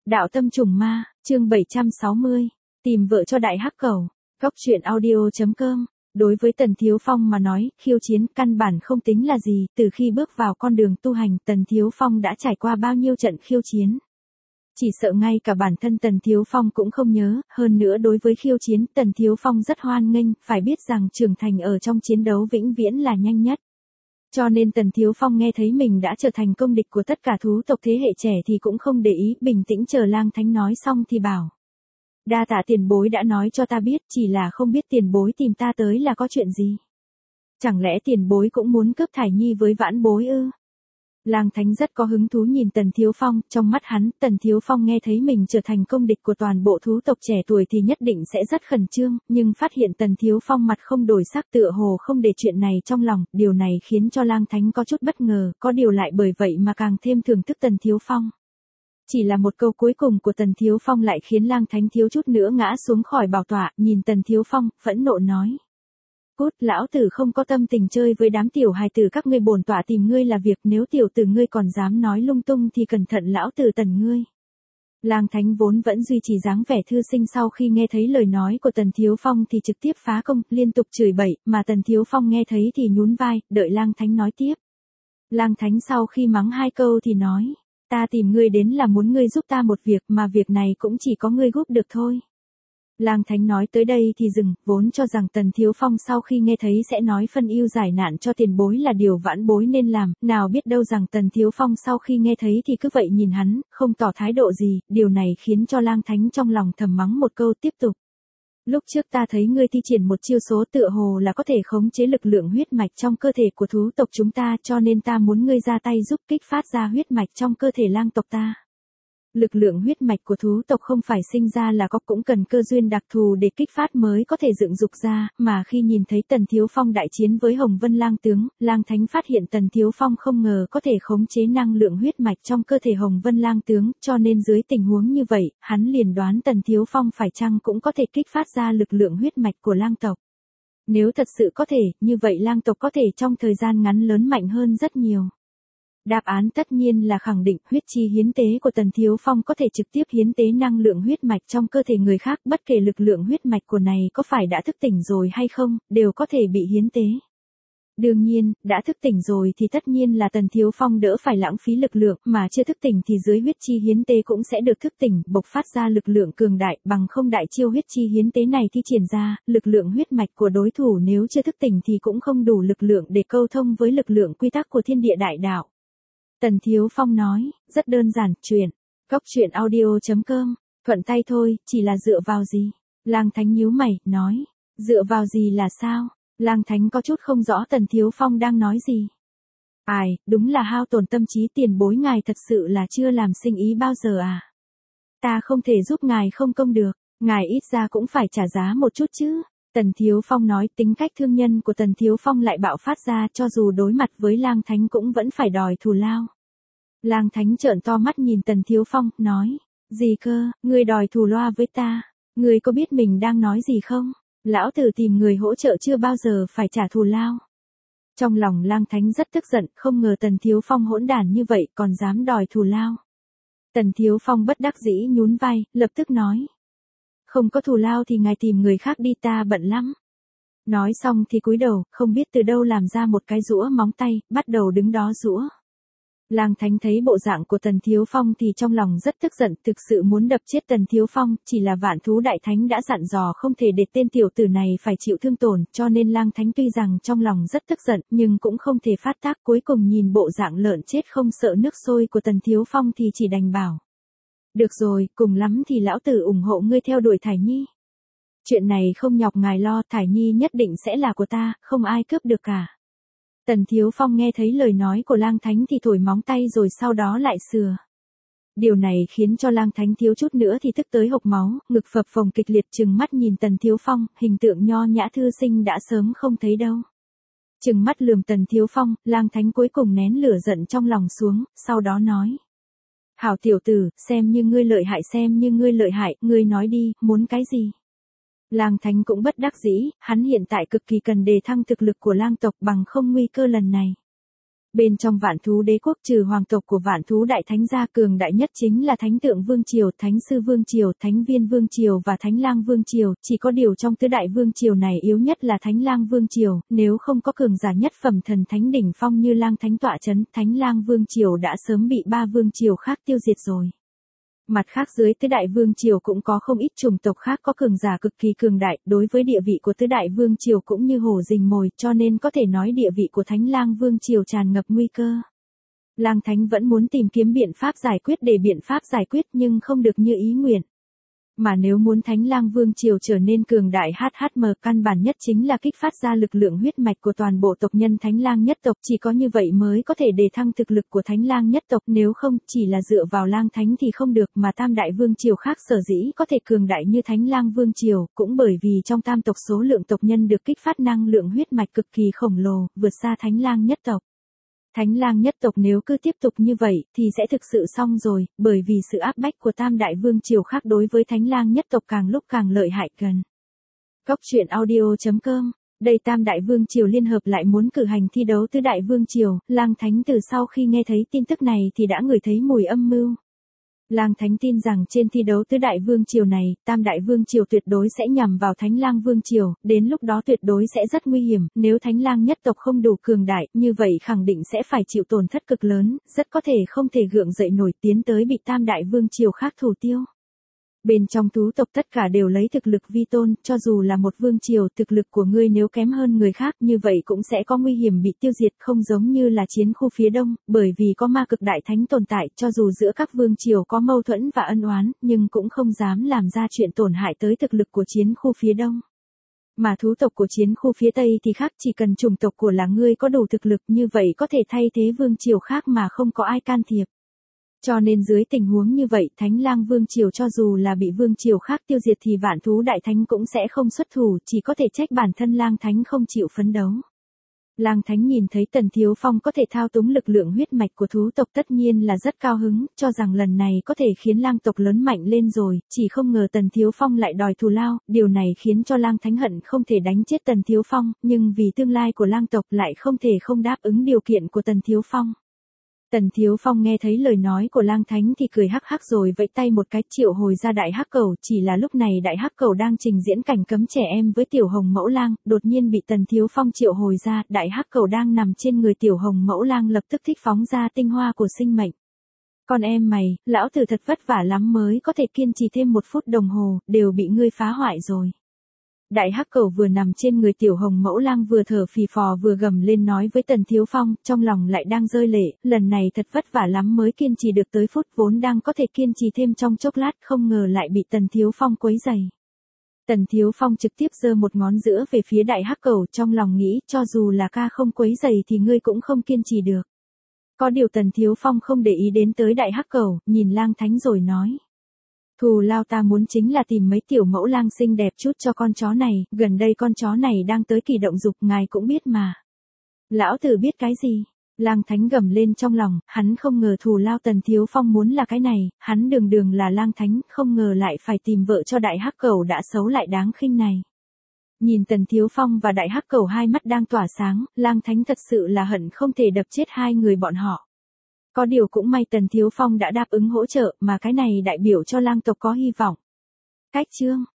Đạo tâm trùng ma, chương 760, tìm vợ cho đại hắc cẩu. Góc truyện audio.com. Đối với Tần Thiếu Phong mà nói, khiêu chiến căn bản không tính là gì, từ khi bước vào con đường tu hành, Tần Thiếu Phong đã trải qua bao nhiêu trận khiêu chiến. Chỉ sợ ngay cả bản thân Tần Thiếu Phong cũng không nhớ, hơn nữa đối với khiêu chiến, Tần Thiếu Phong rất hoan nghênh, phải biết rằng trưởng thành ở trong chiến đấu vĩnh viễn là nhanh nhất. Cho nên Tần Thiếu Phong nghe thấy mình đã trở thành công địch của tất cả thú tộc thế hệ trẻ thì cũng không để ý, bình tĩnh chờ Lang Thánh nói xong thì bảo. Đa tạ tiền bối đã nói cho ta biết, chỉ là không biết tiền bối tìm ta tới là có chuyện gì. Chẳng lẽ tiền bối cũng muốn cướp Thải Nhi với vãn bối ư? Lang Thánh rất có hứng thú nhìn Tần Thiếu Phong, trong mắt hắn, Tần Thiếu Phong nghe thấy mình trở thành công địch của toàn bộ thú tộc trẻ tuổi thì nhất định sẽ rất khẩn trương, nhưng phát hiện Tần Thiếu Phong mặt không đổi sắc tựa hồ không để chuyện này trong lòng, điều này khiến cho Lang Thánh có chút bất ngờ, có điều lại bởi vậy mà càng thêm thưởng thức Tần Thiếu Phong. Chỉ là một câu cuối cùng của Tần Thiếu Phong lại khiến Lang Thánh thiếu chút nữa ngã xuống khỏi bảo tọa, nhìn Tần Thiếu Phong, phẫn nộ nói. Cút, lão tử không có tâm tình chơi với đám tiểu hài tử các ngươi, bổn tọa tìm ngươi là việc, nếu tiểu tử ngươi còn dám nói lung tung thì cẩn thận lão tử tần ngươi. Lang Thánh vốn vẫn duy trì dáng vẻ thư sinh, sau khi nghe thấy lời nói của Tần Thiếu Phong thì trực tiếp phá công, liên tục chửi bậy, mà Tần Thiếu Phong nghe thấy thì nhún vai, đợi Lang Thánh nói tiếp. Lang Thánh sau khi mắng hai câu thì nói, ta tìm ngươi đến là muốn ngươi giúp ta một việc, mà việc này cũng chỉ có ngươi giúp được thôi. Lang Thánh nói tới đây thì dừng, vốn cho rằng Tần Thiếu Phong sau khi nghe thấy sẽ nói phân ưu giải nạn cho tiền bối là điều vãn bối nên làm, nào biết đâu rằng Tần Thiếu Phong sau khi nghe thấy thì cứ vậy nhìn hắn, không tỏ thái độ gì, điều này khiến cho Lang Thánh trong lòng thầm mắng một câu tiếp tục. Lúc trước ta thấy ngươi thi triển một chiêu số tựa hồ là có thể khống chế lực lượng huyết mạch trong cơ thể của thú tộc chúng ta, cho nên ta muốn ngươi ra tay giúp kích phát ra huyết mạch trong cơ thể lang tộc ta. Lực lượng huyết mạch của thú tộc không phải sinh ra là có, cũng cần cơ duyên đặc thù để kích phát mới có thể dựng dục ra, mà khi nhìn thấy Tần Thiếu Phong đại chiến với Hồng Vân Lang tướng, Lang Thánh phát hiện Tần Thiếu Phong không ngờ có thể khống chế năng lượng huyết mạch trong cơ thể Hồng Vân Lang tướng, cho nên dưới tình huống như vậy, hắn liền đoán Tần Thiếu Phong phải chăng cũng có thể kích phát ra lực lượng huyết mạch của lang tộc. Nếu thật sự có thể, như vậy lang tộc có thể trong thời gian ngắn lớn mạnh hơn rất nhiều. Đáp án tất nhiên là khẳng định, huyết chi hiến tế của Tần Thiếu Phong có thể trực tiếp hiến tế năng lượng huyết mạch trong cơ thể người khác, bất kể lực lượng huyết mạch của này có phải đã thức tỉnh rồi hay không, đều có thể bị hiến tế. Đương nhiên, đã thức tỉnh rồi thì tất nhiên là Tần Thiếu Phong đỡ phải lãng phí lực lượng, mà chưa thức tỉnh thì dưới huyết chi hiến tế cũng sẽ được thức tỉnh, bộc phát ra lực lượng cường đại, bằng không đại chiêu huyết chi hiến tế này thi triển ra, lực lượng huyết mạch của đối thủ nếu chưa thức tỉnh thì cũng không đủ lực lượng để câu thông với lực lượng quy tắc của thiên địa đại đạo. Tần Thiếu Phong nói, rất đơn giản, chuyện. Góc truyện audio.com, thuận tay thôi, chỉ là dựa vào gì? Lang Thánh nhíu mày, nói, dựa vào gì là sao? Lang Thánh có chút không rõ Tần Thiếu Phong đang nói gì. Ai, đúng là hao tổn tâm trí, tiền bối ngài thật sự là chưa làm sinh ý bao giờ à? Ta không thể giúp ngài không công được, ngài ít ra cũng phải trả giá một chút chứ. Tần Thiếu Phong nói, tính cách thương nhân của Tần Thiếu Phong lại bạo phát ra, cho dù đối mặt với Lang Thánh cũng vẫn phải đòi thù lao. Lang Thánh trợn to mắt nhìn Tần Thiếu Phong, nói, gì cơ, ngươi đòi thù lao với ta, ngươi có biết mình đang nói gì không? Lão tử tìm người hỗ trợ chưa bao giờ phải trả thù lao. Trong lòng Lang Thánh rất tức giận, không ngờ Tần Thiếu Phong hỗn đản như vậy còn dám đòi thù lao. Tần Thiếu Phong bất đắc dĩ nhún vai, lập tức nói. Không có thù lao thì ngài tìm người khác đi, ta bận lắm. Nói xong thì cúi đầu, không biết từ đâu làm ra một cái rũa móng tay, bắt đầu đứng đó rũa. Lang Thánh thấy bộ dạng của Tần Thiếu Phong thì trong lòng rất tức giận, thực sự muốn đập chết Tần Thiếu Phong, chỉ là Vạn Thú Đại Thánh đã dặn dò không thể để tên tiểu tử này phải chịu thương tổn, cho nên Lang Thánh tuy rằng trong lòng rất tức giận, nhưng cũng không thể phát tác, cuối cùng nhìn bộ dạng lợn chết không sợ nước sôi của Tần Thiếu Phong thì chỉ đành bảo. Được rồi, cùng lắm thì lão tử ủng hộ ngươi theo đuổi Thải Nhi. Chuyện này không nhọc ngài lo, Thải Nhi nhất định sẽ là của ta, không ai cướp được cả. Tần Thiếu Phong nghe thấy lời nói của Lang Thánh thì thổi móng tay rồi sau đó lại sửa. Điều này khiến cho Lang Thánh thiếu chút nữa thì tức tới hộc máu, ngực phập phồng kịch liệt, trừng mắt nhìn Tần Thiếu Phong, hình tượng nho nhã thư sinh đã sớm không thấy đâu. Trừng mắt lườm Tần Thiếu Phong, Lang Thánh cuối cùng nén lửa giận trong lòng xuống, sau đó nói. Hảo tiểu tử, xem như ngươi lợi hại, xem như ngươi lợi hại, ngươi nói đi, muốn cái gì? Lang Thánh cũng bất đắc dĩ, hắn hiện tại cực kỳ cần đề thăng thực lực của lang tộc, bằng không nguy cơ lần này. Bên trong Vạn Thú Đế quốc trừ hoàng tộc của Vạn Thú Đại Thánh gia, cường đại nhất chính là Thánh Tượng Vương Triều, Thánh Sư Vương Triều, Thánh Viên Vương Triều và Thánh Lang Vương Triều, chỉ có điều trong tứ đại vương triều này yếu nhất là Thánh Lang Vương Triều, nếu không có cường giả nhất phẩm thần thánh đỉnh phong như Lang Thánh tọa chấn, Thánh Lang Vương Triều đã sớm bị ba vương triều khác tiêu diệt rồi. Mặt khác dưới tứ đại vương triều cũng có không ít chủng tộc khác có cường giả cực kỳ cường đại, đối với địa vị của tứ đại vương triều cũng như hổ rình mồi, cho nên có thể nói địa vị của Thánh Lang Vương Triều tràn ngập nguy cơ. Lang Thánh vẫn muốn tìm kiếm biện pháp giải quyết để biện pháp giải quyết nhưng không được như ý nguyện. Mà nếu muốn Thánh Lang Vương Triều trở nên cường đại HHM, căn bản nhất chính là kích phát ra lực lượng huyết mạch của toàn bộ tộc nhân Thánh Lang nhất tộc, chỉ có như vậy mới có thể đề thăng thực lực của Thánh Lang nhất tộc, nếu không, chỉ là dựa vào Lang Thánh thì không được, mà tam đại vương triều khác sở dĩ có thể cường đại như Thánh Lang Vương Triều, cũng bởi vì trong tam tộc số lượng tộc nhân được kích phát năng lượng huyết mạch cực kỳ khổng lồ, vượt xa Thánh Lang nhất tộc. Thánh Lang nhất tộc nếu cứ tiếp tục như vậy thì sẽ thực sự xong rồi, bởi vì sự áp bách của tam đại vương triều khác đối với Thánh Lang nhất tộc càng lúc càng lợi hại gần. Góc truyện audio.com. Đây tam đại vương triều liên hợp lại muốn cử hành thi đấu tứ đại vương triều, Lang Thánh từ sau khi nghe thấy tin tức này thì đã ngửi thấy mùi âm mưu. Lang Thánh tin rằng trên thi đấu tứ đại vương triều này, tam đại vương triều tuyệt đối sẽ nhằm vào Thánh Lang Vương Triều, đến lúc đó tuyệt đối sẽ rất nguy hiểm, nếu Thánh Lang nhất tộc không đủ cường đại, như vậy khẳng định sẽ phải chịu tổn thất cực lớn, rất có thể không thể gượng dậy nổi tiến tới bị tam đại vương triều khác thủ tiêu. Bên trong thú tộc tất cả đều lấy thực lực vi tôn, cho dù là một vương triều, thực lực của ngươi nếu kém hơn người khác như vậy cũng sẽ có nguy hiểm bị tiêu diệt, không giống như là chiến khu phía đông, bởi vì có ma cực đại thánh tồn tại, cho dù giữa các vương triều có mâu thuẫn và ân oán, nhưng cũng không dám làm ra chuyện tổn hại tới thực lực của chiến khu phía đông. Mà thú tộc của chiến khu phía tây thì khác, chỉ cần chủng tộc của là ngươi có đủ thực lực như vậy có thể thay thế vương triều khác mà không có ai can thiệp. Cho nên dưới tình huống như vậy, Thánh Lang Vương Triều cho dù là bị vương triều khác tiêu diệt thì Vạn Thú Đại Thánh cũng sẽ không xuất thủ, chỉ có thể trách bản thân Lang Thánh không chịu phấn đấu. Lang Thánh nhìn thấy Tần Thiếu Phong có thể thao túng lực lượng huyết mạch của thú tộc tất nhiên là rất cao hứng, cho rằng lần này có thể khiến Lang tộc lớn mạnh lên rồi, chỉ không ngờ Tần Thiếu Phong lại đòi thù lao, điều này khiến cho Lang Thánh hận không thể đánh chết Tần Thiếu Phong, nhưng vì tương lai của Lang tộc lại không thể không đáp ứng điều kiện của Tần Thiếu Phong. Tần Thiếu Phong nghe thấy lời nói của Lang Thánh thì cười hắc hắc rồi vẫy tay một cái triệu hồi ra đại hắc cẩu, chỉ là lúc này đại hắc cẩu đang trình diễn cảnh cấm trẻ em với tiểu hồng mẫu lang, đột nhiên bị Tần Thiếu Phong triệu hồi ra, đại hắc cẩu đang nằm trên người tiểu hồng mẫu lang lập tức thích phóng ra tinh hoa của sinh mệnh. Con em mày, lão tử thật vất vả lắm mới có thể kiên trì thêm 1 phút đồng hồ, đều bị ngươi phá hoại rồi. Đại hắc cẩu vừa nằm trên người tiểu hồng mẫu lang vừa thở phì phò vừa gầm lên nói với Tần Thiếu Phong, trong lòng lại đang rơi lệ, lần này thật vất vả lắm mới kiên trì được tới phút, vốn đang có thể kiên trì thêm trong chốc lát, không ngờ lại bị Tần Thiếu Phong quấy rầy. Tần Thiếu Phong trực tiếp giơ một ngón giữa về phía đại hắc cẩu, trong lòng nghĩ, cho dù là ca không quấy rầy thì ngươi cũng không kiên trì được. Có điều Tần Thiếu Phong không để ý đến tới đại hắc cẩu, nhìn Lang Thánh rồi nói. Thù lao ta muốn chính là tìm mấy tiểu mẫu lang xinh đẹp chút cho con chó này, gần đây con chó này đang tới kỳ động dục, ngài cũng biết mà. Lão tử biết cái gì? Lang Thánh gầm lên trong lòng, hắn không ngờ thù lao Tần Thiếu Phong muốn là cái này, hắn đường đường là Lang Thánh, không ngờ lại phải tìm vợ cho đại hắc cẩu đã xấu lại đáng khinh này. Nhìn Tần Thiếu Phong và đại hắc cẩu hai mắt đang tỏa sáng, Lang Thánh thật sự là hận không thể đập chết hai người bọn họ. Có điều cũng may Tần Thiếu Phong đã đáp ứng hỗ trợ, mà cái này đại biểu cho lang tộc có hy vọng. Cách chương